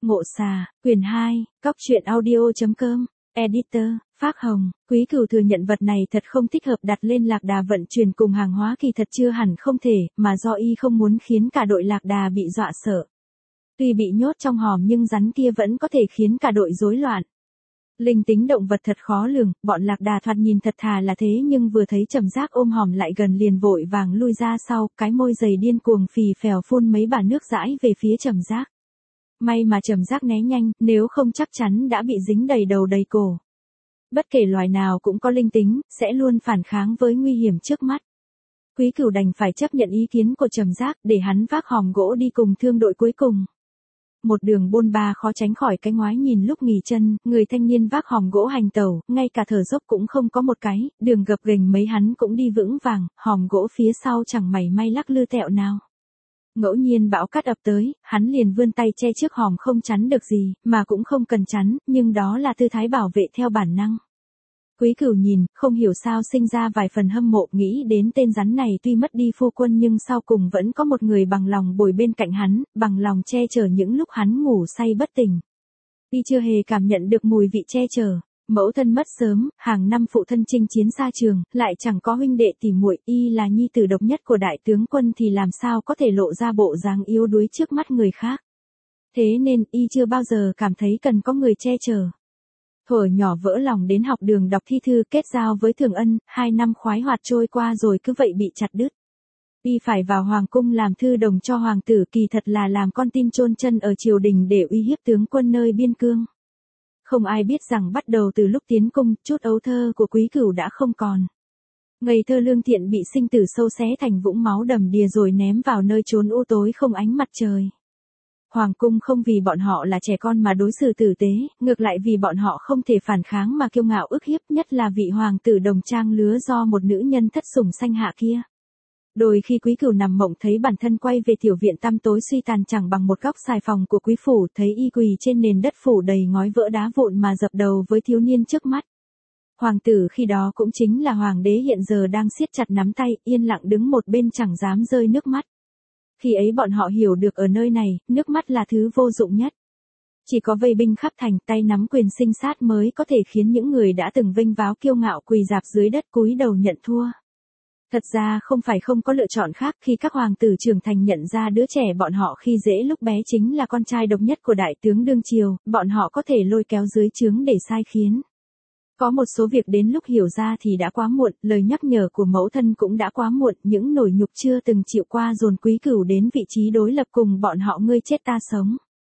Ngộ Xà, quyển 2, Cóc truyện audio.com, Editor, Phác Hồng. Quý Cửu thừa nhận vật này thật không thích hợp đặt lên lạc đà vận chuyển cùng hàng hóa kỳ thật chưa hẳn không thể, mà do y không muốn khiến cả đội lạc đà bị dọa sợ. Tuy bị nhốt trong hòm nhưng rắn kia vẫn có thể khiến cả đội rối loạn. Linh tính động vật thật khó lường, bọn lạc đà thoạt nhìn thật thà là thế nhưng vừa thấy Trầm Giác ôm hòm lại gần liền vội vàng lui ra sau, cái môi dày điên cuồng phì phèo phun mấy bả nước dãi về phía Trầm Giác. May mà Trầm Giác né nhanh, nếu không chắc chắn đã bị dính đầy đầu đầy cổ. Bất kể loài nào cũng có linh tính, sẽ luôn phản kháng với nguy hiểm trước mắt. Quý Cửu đành phải chấp nhận ý kiến của Trầm Giác để hắn vác hòm gỗ đi cùng thương đội cuối cùng. Một đường bôn ba khó tránh khỏi cái ngoái nhìn lúc nghỉ chân, người thanh niên vác hòm gỗ hành tẩu, ngay cả thở dốc cũng không có một cái, đường gập ghềnh mấy hắn cũng đi vững vàng, hòm gỗ phía sau chẳng mảy may lắc lư tẹo nào. Ngẫu nhiên bão cát ập tới, hắn liền vươn tay che trước hòm không chắn được gì, mà cũng không cần chắn, nhưng đó là tư thái bảo vệ theo bản năng. Quý Cửu nhìn, không hiểu sao sinh ra vài phần hâm mộ, nghĩ đến tên rắn này tuy mất đi phu quân nhưng sau cùng vẫn có một người bằng lòng bồi bên cạnh hắn, bằng lòng che chở những lúc hắn ngủ say bất tỉnh. Y chưa hề cảm nhận được mùi vị che chở. Mẫu thân mất sớm, hàng năm phụ thân chinh chiến xa trường, lại chẳng có huynh đệ tỉ muội, y là nhi tử độc nhất của đại tướng quân thì làm sao có thể lộ ra bộ dáng yếu đuối trước mắt người khác. Thế nên, y chưa bao giờ cảm thấy cần có người che chở. Thuở nhỏ vỡ lòng đến học đường đọc thi thư kết giao với Thường Ân, 2 năm khoái hoạt trôi qua rồi cứ vậy bị chặt đứt. Y phải vào hoàng cung làm thư đồng cho hoàng tử, kỳ thật là làm con tin chôn chân ở triều đình để uy hiếp tướng quân nơi biên cương. Không ai biết rằng bắt đầu từ lúc tiến cung, chút ấu thơ của Quý Cửu đã không còn. Ngây thơ lương thiện bị sinh tử sâu xé thành vũng máu đầm đìa rồi ném vào nơi chốn u tối không ánh mặt trời. Hoàng cung không vì bọn họ là trẻ con mà đối xử tử tế, ngược lại vì bọn họ không thể phản kháng mà kiêu ngạo ức hiếp, nhất là vị hoàng tử đồng trang lứa do một nữ nhân thất sủng sanh hạ kia. Đôi khi Quý Cửu nằm mộng thấy bản thân quay về tiểu viện tăm tối suy tàn chẳng bằng một góc xài phòng của quý phủ, thấy y quỳ trên nền đất phủ đầy ngói vỡ đá vụn mà dập đầu với thiếu niên trước mắt. Hoàng tử khi đó cũng chính là hoàng đế hiện giờ đang siết chặt nắm tay, yên lặng đứng một bên chẳng dám rơi nước mắt. Khi ấy bọn họ hiểu được ở nơi này, nước mắt là thứ vô dụng nhất. Chỉ có vây binh khắp thành, tay nắm quyền sinh sát mới có thể khiến những người đã từng vênh váo kiêu ngạo quỳ rạp dưới đất cúi đầu nhận thua. Thật ra không phải không có lựa chọn khác, khi các hoàng tử trưởng thành nhận ra đứa trẻ bọn họ khi dễ lúc bé chính là con trai độc nhất của đại tướng đương triều, bọn họ có thể lôi kéo dưới trướng để sai khiến. Có một số việc đến lúc hiểu ra thì đã quá muộn, lời nhắc nhở của mẫu thân cũng đã quá muộn, những nỗi nhục chưa từng chịu qua dồn Quý Cửu đến vị trí đối lập cùng bọn họ ngươi chết ta sống.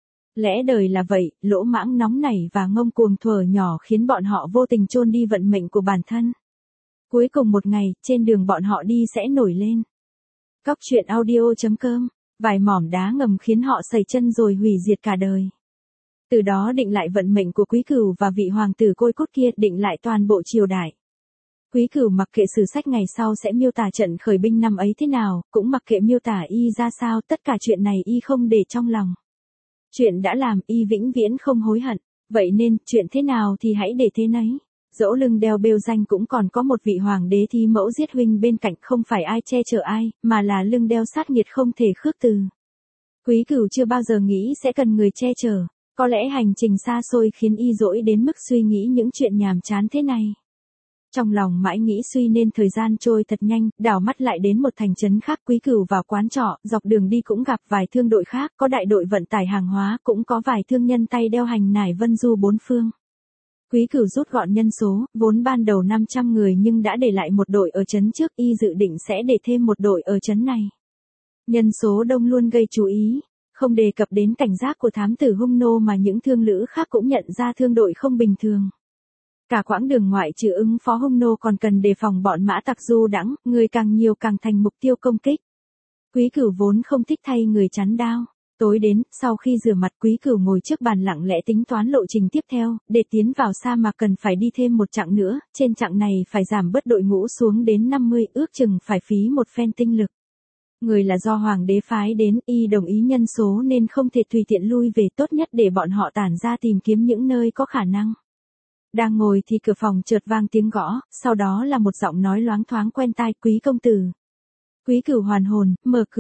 Lẽ đời là vậy, lỗ mãng nóng nảy và ngông cuồng thuở nhỏ khiến bọn họ vô tình chôn đi vận mệnh của bản thân. Cuối cùng một ngày, trên đường bọn họ đi sẽ nổi lên. Cóc truyện audio.com, vài mỏm đá ngầm khiến họ sẩy chân rồi hủy diệt cả đời. Từ đó định lại vận mệnh của Quý Cửu và vị hoàng tử côi cút kia, định lại toàn bộ triều đại. Quý Cửu mặc kệ sử sách ngày sau sẽ miêu tả trận khởi binh năm ấy thế nào, cũng mặc kệ miêu tả y ra sao, tất cả chuyện này y không để trong lòng. Chuyện đã làm y vĩnh viễn không hối hận, vậy nên, chuyện thế nào thì hãy để thế nấy. Dẫu lưng đeo bêu danh cũng còn có một vị hoàng đế thi mẫu giết huynh bên cạnh, không phải ai che chở ai, mà là lưng đeo sát nghiệt không thể khước từ. Quý Cửu chưa bao giờ nghĩ sẽ cần người che chở, có lẽ hành trình xa xôi khiến y dỗi đến mức suy nghĩ những chuyện nhàm chán thế này. Trong lòng mãi nghĩ suy nên thời gian trôi thật nhanh, đảo mắt lại đến một thành trấn khác. Quý Cửu vào quán trọ, dọc đường đi cũng gặp vài thương đội khác, có đại đội vận tải hàng hóa, cũng có vài thương nhân tay đeo hành nải vân du bốn phương. Quý Cửu rút gọn nhân số, vốn ban đầu 500 người nhưng đã để lại một đội ở trấn trước, y dự định sẽ để thêm một đội ở trấn này. Nhân số đông luôn gây chú ý, không đề cập đến cảnh giác của thám tử hung nô mà những thương lữ khác cũng nhận ra thương đội không bình thường. Cả quãng đường ngoại trừ ứng phó hung nô còn cần đề phòng bọn mã tặc du đãng, người càng nhiều càng thành mục tiêu công kích. Quý Cửu vốn không thích thay người chắn đao. Tối đến, sau khi rửa mặt Quý Cửu ngồi trước bàn lặng lẽ tính toán lộ trình tiếp theo, để tiến vào sa mạc cần phải đi thêm một chặng nữa, trên chặng này phải giảm bớt đội ngũ xuống đến 50, ước chừng phải phí một phen tinh lực. Người là do hoàng đế phái đến, y đồng ý nhân số nên không thể tùy tiện lui về, tốt nhất để bọn họ tản ra tìm kiếm những nơi có khả năng. Đang ngồi thì cửa phòng chợt vang tiếng gõ, sau đó là một giọng nói loáng thoáng quen tai, Quý công tử. Quý Cửu hoàn hồn, mở cửa.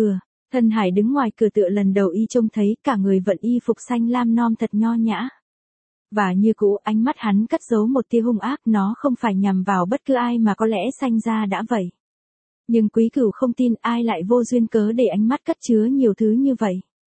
Thân Hải đứng ngoài cửa tựa lần đầu y trông thấy, cả người vận y phục xanh lam non thật nho nhã. Và như cũ, ánh mắt hắn cất giấu một tia hung ác, nó không phải nhằm vào bất cứ ai mà có lẽ sanh ra đã vậy. Nhưng Quý Cửu không tin ai lại vô duyên cớ để ánh mắt cất chứa nhiều thứ như vậy.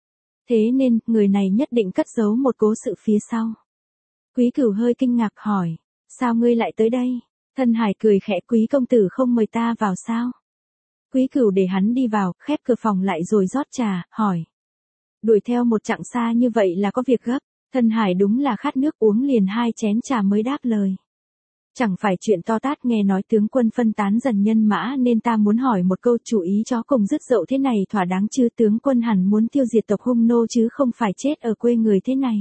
Thế nên, người này nhất định cất giấu một cố sự phía sau. Quý Cửu hơi kinh ngạc hỏi, sao ngươi lại tới đây? Thân Hải cười khẽ, Quý công tử không mời ta vào sao? Quý Cửu để hắn đi vào, khép cửa phòng lại rồi rót trà, hỏi. Đuổi theo một chặng xa như vậy là có việc gấp. Thân Hải đúng là khát nước, uống liền 2 chén trà mới đáp lời. Chẳng phải chuyện to tát, nghe nói tướng quân phân tán dần nhân mã nên ta muốn hỏi một câu, chủ ý chó cùng dứt dậu thế này thỏa đáng chứ? Tướng quân hẳn muốn tiêu diệt tộc Hung nô chứ không phải chết ở quê người thế này.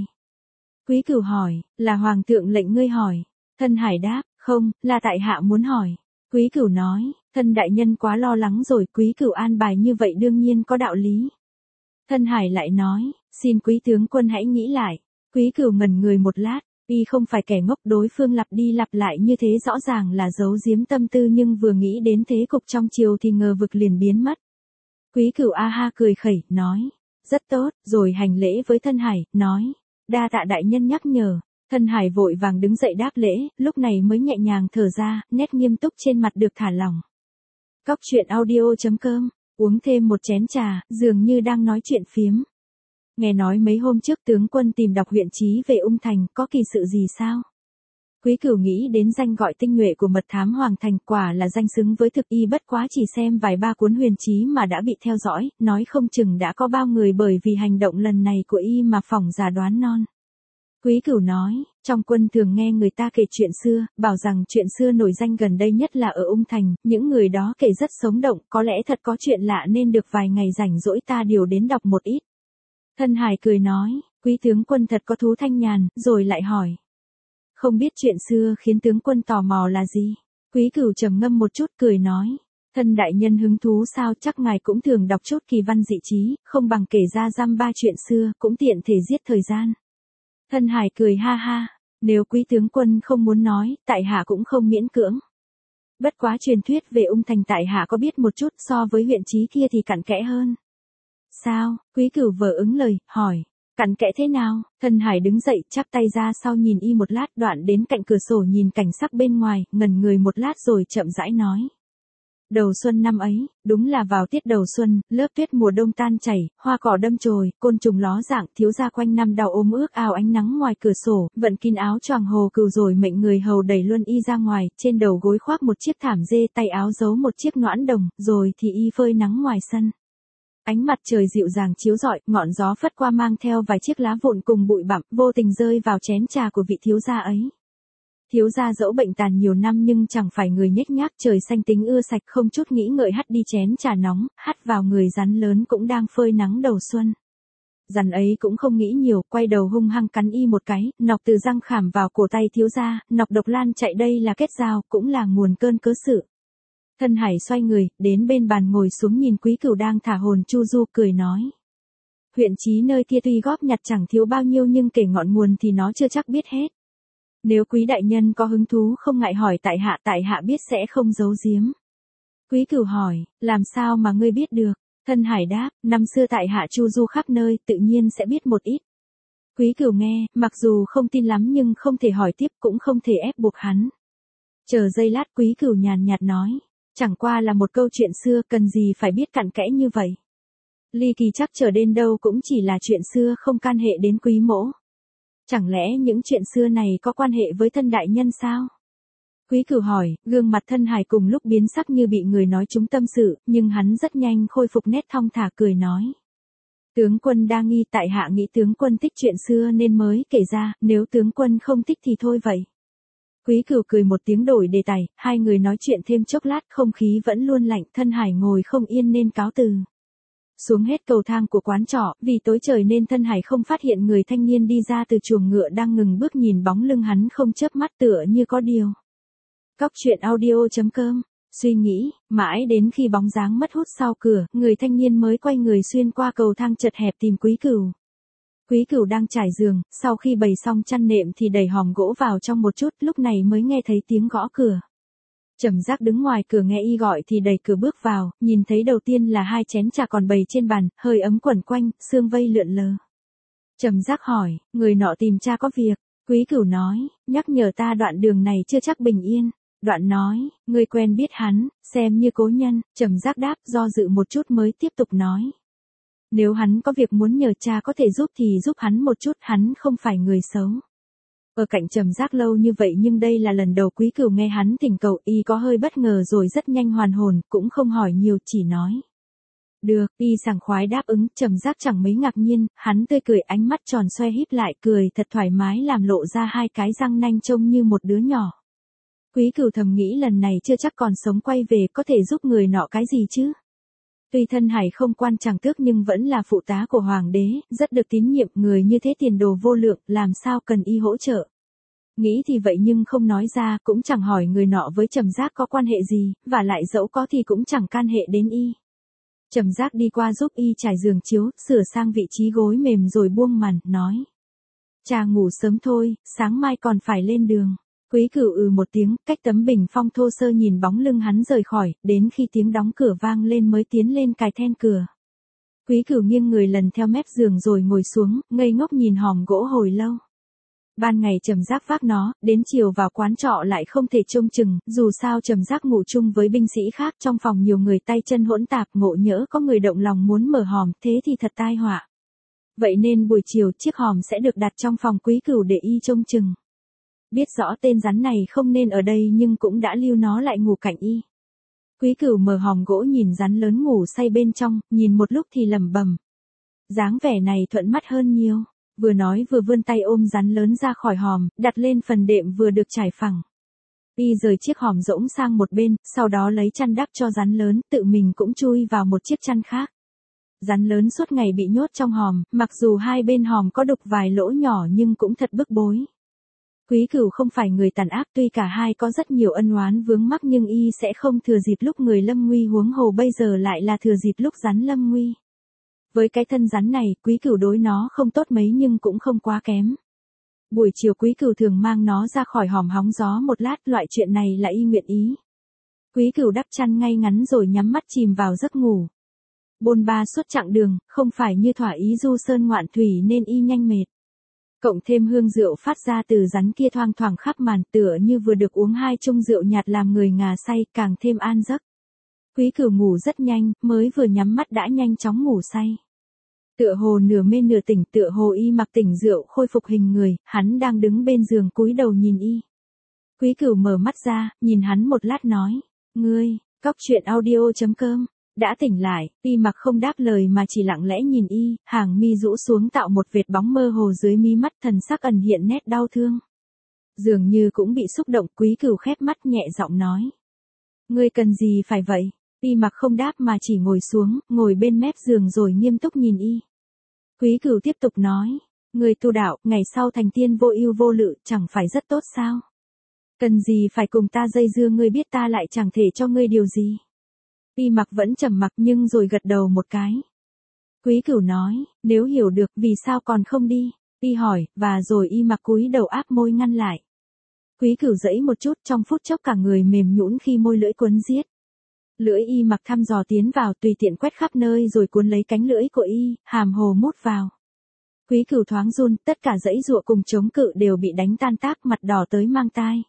Quý Cửu hỏi, là hoàng thượng lệnh ngươi hỏi? Thân Hải đáp, không, là tại hạ muốn hỏi. Quý Cửu nói, thân đại nhân quá lo lắng rồi, Quý Cửu an bài như vậy đương nhiên có đạo lý. Thân Hải lại nói, xin quý tướng quân hãy nghĩ lại. Quý Cửu ngẩn người một lát, y không phải kẻ ngốc, đối phương lặp đi lặp lại như thế rõ ràng là giấu giếm tâm tư, nhưng vừa nghĩ đến thế cục trong triều thì ngờ vực liền biến mất. Quý Cửu a ha cười khẩy, nói, rất tốt, rồi hành lễ với Thân Hải, nói, đa tạ đại nhân nhắc nhở. Thân Hải vội vàng đứng dậy đáp lễ, lúc này mới nhẹ nhàng thở ra, nét nghiêm túc trên mặt được thả lỏng. Cóc truyện audio.com, uống thêm một chén trà, dường như đang nói chuyện phiếm. Nghe nói mấy hôm trước tướng quân tìm đọc huyện chí về Ung Thành, có kỳ sự gì sao? Quý Cửu nghĩ đến danh gọi tinh nhuệ của mật thám Hoàng Thành, quả là danh xứng với thực, y bất quá chỉ xem vài ba cuốn huyền chí mà đã bị theo dõi, nói không chừng đã có bao người bởi vì hành động lần này của y mà phỏng giả đoán non. Quý Cửu nói, trong quân thường nghe người ta kể chuyện xưa, bảo rằng chuyện xưa nổi danh gần đây nhất là ở Ung Thành, những người đó kể rất sống động, có lẽ thật có chuyện lạ nên được vài ngày rảnh rỗi ta điều đến đọc một ít. Thân Hải cười nói, quý tướng quân thật có thú thanh nhàn, rồi lại hỏi. Không biết chuyện xưa khiến tướng quân tò mò là gì? Quý Cửu trầm ngâm một chút cười nói. Thân đại nhân hứng thú sao, chắc ngài cũng thường đọc chút kỳ văn dị chí, không bằng kể ra dăm ba chuyện xưa, cũng tiện thể giết thời gian. Thân Hải cười ha ha, nếu quý tướng quân không muốn nói, tại hạ cũng không miễn cưỡng. Bất quá truyền thuyết về Ung Thành tại hạ có biết một chút, so với huyện chí kia thì cặn kẽ hơn. Sao? Quý Cửu vờ ứng lời, hỏi. Cặn kẽ thế nào? Thân Hải đứng dậy, chắp tay ra sau nhìn y một lát, đoạn đến cạnh cửa sổ nhìn cảnh sắc bên ngoài, ngẩn người một lát rồi chậm rãi nói. Đầu xuân năm ấy, đúng là vào tiết đầu xuân, lớp tuyết mùa đông tan chảy, hoa cỏ đâm chồi, côn trùng ló dạng, thiếu gia quanh năm đau ốm ước ao ánh nắng ngoài cửa sổ, vận kín áo choàng hồ cừu rồi mệnh người hầu đẩy luôn y ra ngoài, trên đầu gối khoác một chiếc thảm dê, tay áo giấu một chiếc noãn đồng, rồi thì y phơi nắng ngoài sân. Ánh mặt trời dịu dàng chiếu rọi, ngọn gió phất qua mang theo vài chiếc lá vụn cùng bụi bặm, vô tình rơi vào chén trà của vị thiếu gia ấy. Thiếu gia dẫu bệnh tàn nhiều năm nhưng chẳng phải người nhếch nhác, trời xanh tính ưa sạch, không chút nghĩ ngợi hắt đi chén trà nóng, hắt vào người rắn lớn cũng đang phơi nắng đầu xuân. Rắn ấy cũng không nghĩ nhiều, quay đầu hung hăng cắn y một cái, nọc từ răng khảm vào cổ tay thiếu gia, nọc độc lan chạy đây là kết giao, cũng là nguồn cơn cớ sự. Thân Hải xoay người, đến bên bàn ngồi xuống nhìn Quý Cửu đang thả hồn chu du, cười nói. Huyện chí nơi kia tuy góp nhặt chẳng thiếu bao nhiêu nhưng kể ngọn nguồn thì nó chưa chắc biết hết. Nếu quý đại nhân có hứng thú không ngại hỏi tại hạ biết sẽ không giấu giếm. Quý Cửu hỏi, làm sao mà ngươi biết được? Thân Hải đáp, năm xưa tại hạ chu du khắp nơi, tự nhiên sẽ biết một ít. Quý Cửu nghe, mặc dù không tin lắm nhưng không thể hỏi tiếp, cũng không thể ép buộc hắn. Chờ giây lát Quý Cửu nhàn nhạt nói, chẳng qua là một câu chuyện xưa, cần gì phải biết cặn kẽ như vậy. Ly kỳ chắc trở đến đâu cũng chỉ là chuyện xưa, không can hệ đến quý mỗ. Chẳng lẽ những chuyện xưa này có quan hệ với thân đại nhân sao? Quý Cửu hỏi, gương mặt Thân Hải cùng lúc biến sắc như bị người nói trúng tâm sự, nhưng hắn rất nhanh khôi phục nét thong thả cười nói. Tướng quân đa nghi, tại hạ nghĩ tướng quân thích chuyện xưa nên mới kể ra, nếu tướng quân không thích thì thôi vậy. Quý Cửu cười một tiếng đổi đề tài, hai người nói chuyện thêm chốc lát, không khí vẫn luôn lạnh, Thân Hải ngồi không yên nên cáo từ. Xuống hết cầu thang của quán trọ, vì tối trời nên Thân Hải không phát hiện người thanh niên đi ra từ chuồng ngựa đang ngừng bước nhìn bóng lưng hắn không chớp mắt tựa như có điều. Cóc truyện audio.com, suy nghĩ, mãi đến khi bóng dáng mất hút sau cửa, người thanh niên mới quay người xuyên qua cầu thang chật hẹp tìm Quý Cửu. Quý Cửu đang trải giường, sau khi bày xong chăn nệm thì đẩy hòm gỗ vào trong một chút, lúc này mới nghe thấy tiếng gõ cửa. Trầm Giác đứng ngoài cửa nghe y gọi thì đẩy cửa bước vào, nhìn thấy đầu tiên là 2 chén trà còn bày trên bàn, hơi ấm quẩn quanh, sương vây lượn lờ. Trầm Giác hỏi, người nọ tìm cha có việc. Quý Cửu nói, nhắc nhở ta đoạn đường này chưa chắc bình yên. Đoạn nói, người quen biết hắn, xem như cố nhân. Trầm Giác đáp, do dự một chút mới tiếp tục nói. Nếu hắn có việc muốn nhờ cha có thể giúp thì giúp hắn một chút, hắn không phải người xấu. Ở cạnh Trầm Giác lâu như vậy nhưng đây là lần đầu Quý Cửu nghe hắn thỉnh cầu, y có hơi bất ngờ rồi rất nhanh hoàn hồn, cũng không hỏi nhiều chỉ nói. Được, y sảng khoái đáp ứng. Trầm Giác chẳng mấy ngạc nhiên, hắn tươi cười, ánh mắt tròn xoe híp lại, cười thật thoải mái làm lộ ra 2 cái răng nanh trông như một đứa nhỏ. Quý Cửu thầm nghĩ lần này chưa chắc còn sống quay về có thể giúp người nọ cái gì chứ. Tuy thân Hải không quan chẳng tước nhưng vẫn là phụ tá của hoàng đế, rất được tín nhiệm, người như thế tiền đồ vô lượng, làm sao cần y hỗ trợ. Nghĩ thì vậy nhưng không nói ra, cũng chẳng hỏi người nọ với Trầm Giác có quan hệ gì, và lại dẫu có thì cũng chẳng can hệ đến y. Trầm Giác đi qua giúp y trải giường chiếu, sửa sang vị trí gối mềm rồi buông màn, nói. Cha ngủ sớm thôi, sáng mai còn phải lên đường. Quý Cửu một tiếng, cách tấm bình phong thô sơ nhìn bóng lưng hắn rời khỏi, đến khi tiếng đóng cửa vang lên mới tiến lên cài then cửa. Quý Cửu nghiêng người lần theo mép giường rồi ngồi xuống, ngây ngốc nhìn hòm gỗ hồi lâu. Ban ngày Trầm Giác vác nó, đến chiều vào quán trọ lại không thể trông chừng, dù sao Trầm Giác ngủ chung với binh sĩ khác, trong phòng nhiều người tay chân hỗn tạp, ngộ nhỡ có người động lòng muốn mở hòm, thế thì thật tai họa. Vậy nên buổi chiều chiếc hòm sẽ được đặt trong phòng Quý Cửu để y trông chừng. Biết rõ tên rắn này không nên ở đây nhưng cũng đã lưu nó lại ngủ cạnh y. Quý Cửu mở hòm gỗ nhìn rắn lớn ngủ say bên trong, nhìn một lúc thì lẩm bẩm. Dáng vẻ này thuận mắt hơn nhiều. Vừa nói vừa vươn tay ôm rắn lớn ra khỏi hòm, đặt lên phần đệm vừa được trải phẳng. Y rời chiếc hòm rỗng sang một bên, sau đó lấy chăn đắp cho rắn lớn, tự mình cũng chui vào một chiếc chăn khác. Rắn lớn suốt ngày bị nhốt trong hòm, mặc dù 2 bên hòm có đục vài lỗ nhỏ nhưng cũng thật bức bối. Quý Cửu không phải người tàn ác, tuy cả hai có rất nhiều ân oán vướng mắc nhưng y sẽ không thừa dịp lúc người lâm nguy, huống hồ bây giờ lại là thừa dịp lúc rắn lâm nguy. Với cái thân rắn này, Quý Cửu đối nó không tốt mấy nhưng cũng không quá kém. Buổi chiều Quý Cửu thường mang nó ra khỏi hòm hóng gió một lát, loại chuyện này là y nguyện ý. Quý Cửu đắp chăn ngay ngắn rồi nhắm mắt chìm vào giấc ngủ. Bôn ba suốt chặng đường, không phải như thỏa ý du sơn ngoạn thủy nên y nhanh mệt. Cộng thêm hương rượu phát ra từ rắn kia thoang thoảng khắp màn, tựa như vừa được uống 2 chung rượu nhạt làm người ngà say, càng thêm an giấc. Quý Cửu ngủ rất nhanh, mới vừa nhắm mắt đã nhanh chóng ngủ say. Tựa hồ nửa mê nửa tỉnh, tựa hồ y mặc tỉnh rượu khôi phục hình người, hắn đang đứng bên giường cúi đầu nhìn y. Quý Cửu mở mắt ra, nhìn hắn một lát nói, ngươi, cóc truyện audio.com, đã tỉnh lại, y mặc không đáp lời mà chỉ lặng lẽ nhìn y, hàng mi rũ xuống tạo một vệt bóng mơ hồ dưới mí mắt, thần sắc ẩn hiện nét đau thương. Dường như cũng bị xúc động, Quý Cửu khép mắt nhẹ giọng nói. Ngươi cần gì phải vậy? Y mặc không đáp mà chỉ ngồi xuống, ngồi bên mép giường rồi nghiêm túc nhìn y. Quý Cửu tiếp tục nói, ngươi tu đạo, ngày sau thành tiên vô ưu vô lự, chẳng phải rất tốt sao? Cần gì phải cùng ta dây dưa, ngươi biết ta lại chẳng thể cho ngươi điều gì. Y mặc vẫn trầm mặc nhưng rồi gật đầu một cái. Quý Cửu nói, nếu hiểu được vì sao còn không đi? Y hỏi, và rồi y mặc cúi đầu áp môi ngăn lại. Quý Cửu giãy một chút, trong phút chốc cả người mềm nhũn khi môi lưỡi quấn giết. Lưỡi y mặc thăm dò tiến vào, tùy tiện quét khắp nơi rồi cuốn lấy cánh lưỡi của y, hàm hồ mút vào. Quý Cửu thoáng run, tất cả dãy dụa cùng chống cự đều bị đánh tan tác, mặt đỏ tới mang tai.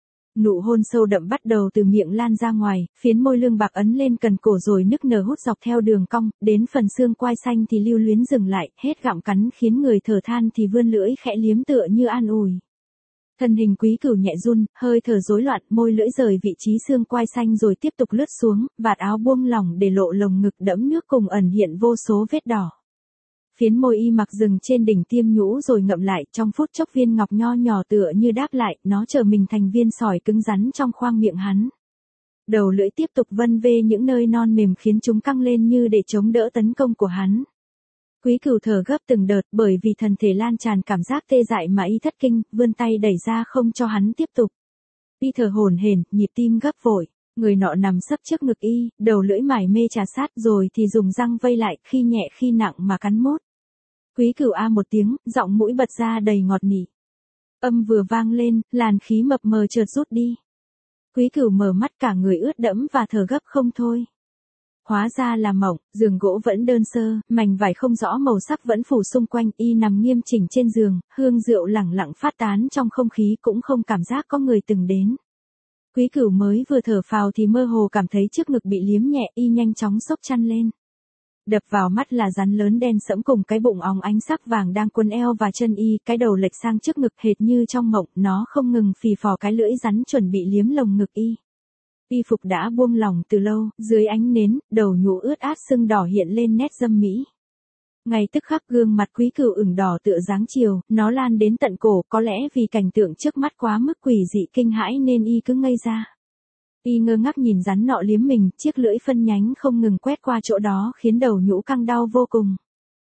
Nụ hôn sâu đậm bắt đầu từ miệng lan ra ngoài, phiến môi lương bạc ấn lên cần cổ rồi nức nở hút dọc theo đường cong, đến phần xương quai xanh thì lưu luyến dừng lại, hết gặm cắn khiến người thở than thì vươn lưỡi khẽ liếm tựa như an ủi. Thân hình Quý Cửu nhẹ run, hơi thở rối loạn, môi lưỡi rời vị trí xương quai xanh rồi tiếp tục lướt xuống, vạt áo buông lỏng để lộ lồng ngực đẫm nước cùng ẩn hiện vô số vết đỏ. Phiến môi y mặc dừng trên đỉnh tiêm nhũ rồi ngậm lại, trong phút chốc viên ngọc nho nhỏ tựa như đáp lại, nó trở mình thành viên sỏi cứng rắn trong khoang miệng hắn. Đầu lưỡi tiếp tục vân vê những nơi non mềm khiến chúng căng lên như để chống đỡ tấn công của hắn. Quý Cửu thở gấp từng đợt bởi vì thân thể lan tràn cảm giác tê dại mà y thất kinh, vươn tay đẩy ra không cho hắn tiếp tục. Y thở hổn hển, nhịp tim gấp vội, người nọ nằm sấp trước ngực y, đầu lưỡi mải mê trà sát rồi thì dùng răng vây lại, khi nhẹ khi nặng mà cắn mốt. Quý Cửu a một tiếng, giọng mũi bật ra đầy ngọt nỉ. Âm vừa vang lên, làn khí mập mờ chợt rút đi. Quý Cửu mở mắt cả người ướt đẫm và thở gấp không thôi. Hóa ra là mộng, giường gỗ vẫn đơn sơ, mảnh vải không rõ màu sắc vẫn phủ xung quanh, y nằm nghiêm chỉnh trên giường, hương rượu lẳng lặng phát tán trong không khí, cũng không cảm giác có người từng đến. Quý Cửu mới vừa thở phào thì mơ hồ cảm thấy trước ngực bị liếm nhẹ, y nhanh chóng xốc chăn lên. Đập vào mắt là rắn lớn đen sẫm cùng cái bụng óng ánh sắc vàng đang quấn eo và chân y, cái đầu lệch sang trước ngực hệt như trong mộng, nó không ngừng phì phò cái lưỡi rắn chuẩn bị liếm lồng ngực y. Y phục đã buông lỏng từ lâu, dưới ánh nến, đầu nhũ ướt át sưng đỏ hiện lên nét dâm mỹ. Ngay tức khắc gương mặt Quý Cửu ửng đỏ tựa dáng chiều, nó lan đến tận cổ, có lẽ vì cảnh tượng trước mắt quá mức quỷ dị kinh hãi nên y cứ ngây ra. Y ngơ ngác nhìn rắn nọ liếm mình, chiếc lưỡi phân nhánh không ngừng quét qua chỗ đó khiến đầu nhũ căng đau vô cùng.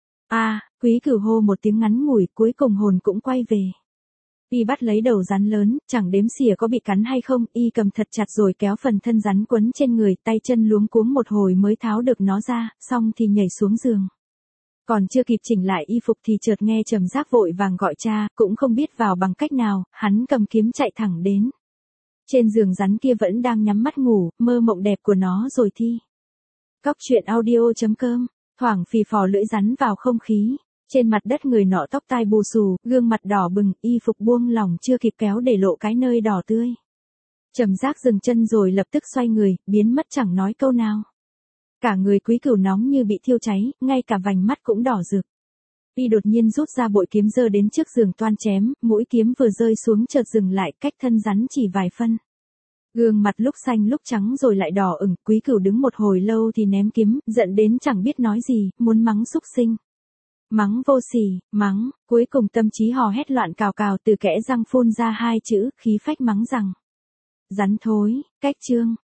Quý Cửu hô một tiếng ngắn ngủi, cuối cùng hồn cũng quay về. Y bắt lấy đầu rắn lớn, chẳng đếm xỉa có bị cắn hay không, y cầm thật chặt rồi kéo phần thân rắn quấn trên người, tay chân luống cuống một hồi mới tháo được nó ra, xong thì nhảy xuống giường. Còn chưa kịp chỉnh lại y phục thì chợt nghe Trầm Giác vội vàng gọi cha, cũng không biết vào bằng cách nào, hắn cầm kiếm chạy thẳng đến. Trên giường rắn kia vẫn đang nhắm mắt ngủ, mơ mộng đẹp của nó rồi thi. Cóc truyện audio.com, thoảng phì phò lưỡi rắn vào không khí. Trên mặt đất người nọ tóc tai bù xù, gương mặt đỏ bừng, y phục buông lỏng chưa kịp kéo để lộ cái nơi đỏ tươi. Trầm Giác dừng chân rồi lập tức xoay người, biến mất chẳng nói câu nào. Cả người Quý Cửu nóng như bị thiêu cháy, ngay cả vành mắt cũng đỏ rực. Y đột nhiên rút ra bội kiếm giơ đến trước giường toan chém, mũi kiếm vừa rơi xuống chợt dừng lại cách thân rắn chỉ vài phân. Gương mặt lúc xanh lúc trắng rồi lại đỏ ửng, Quý Cửu đứng một hồi lâu thì ném kiếm, giận đến chẳng biết nói gì, muốn mắng xúc sinh. Mắng vô sỉ, mắng, cuối cùng tâm trí hò hét loạn cào cào từ kẽ răng phun ra hai chữ, khí phách mắng rằng. Rắn thối, cách chương.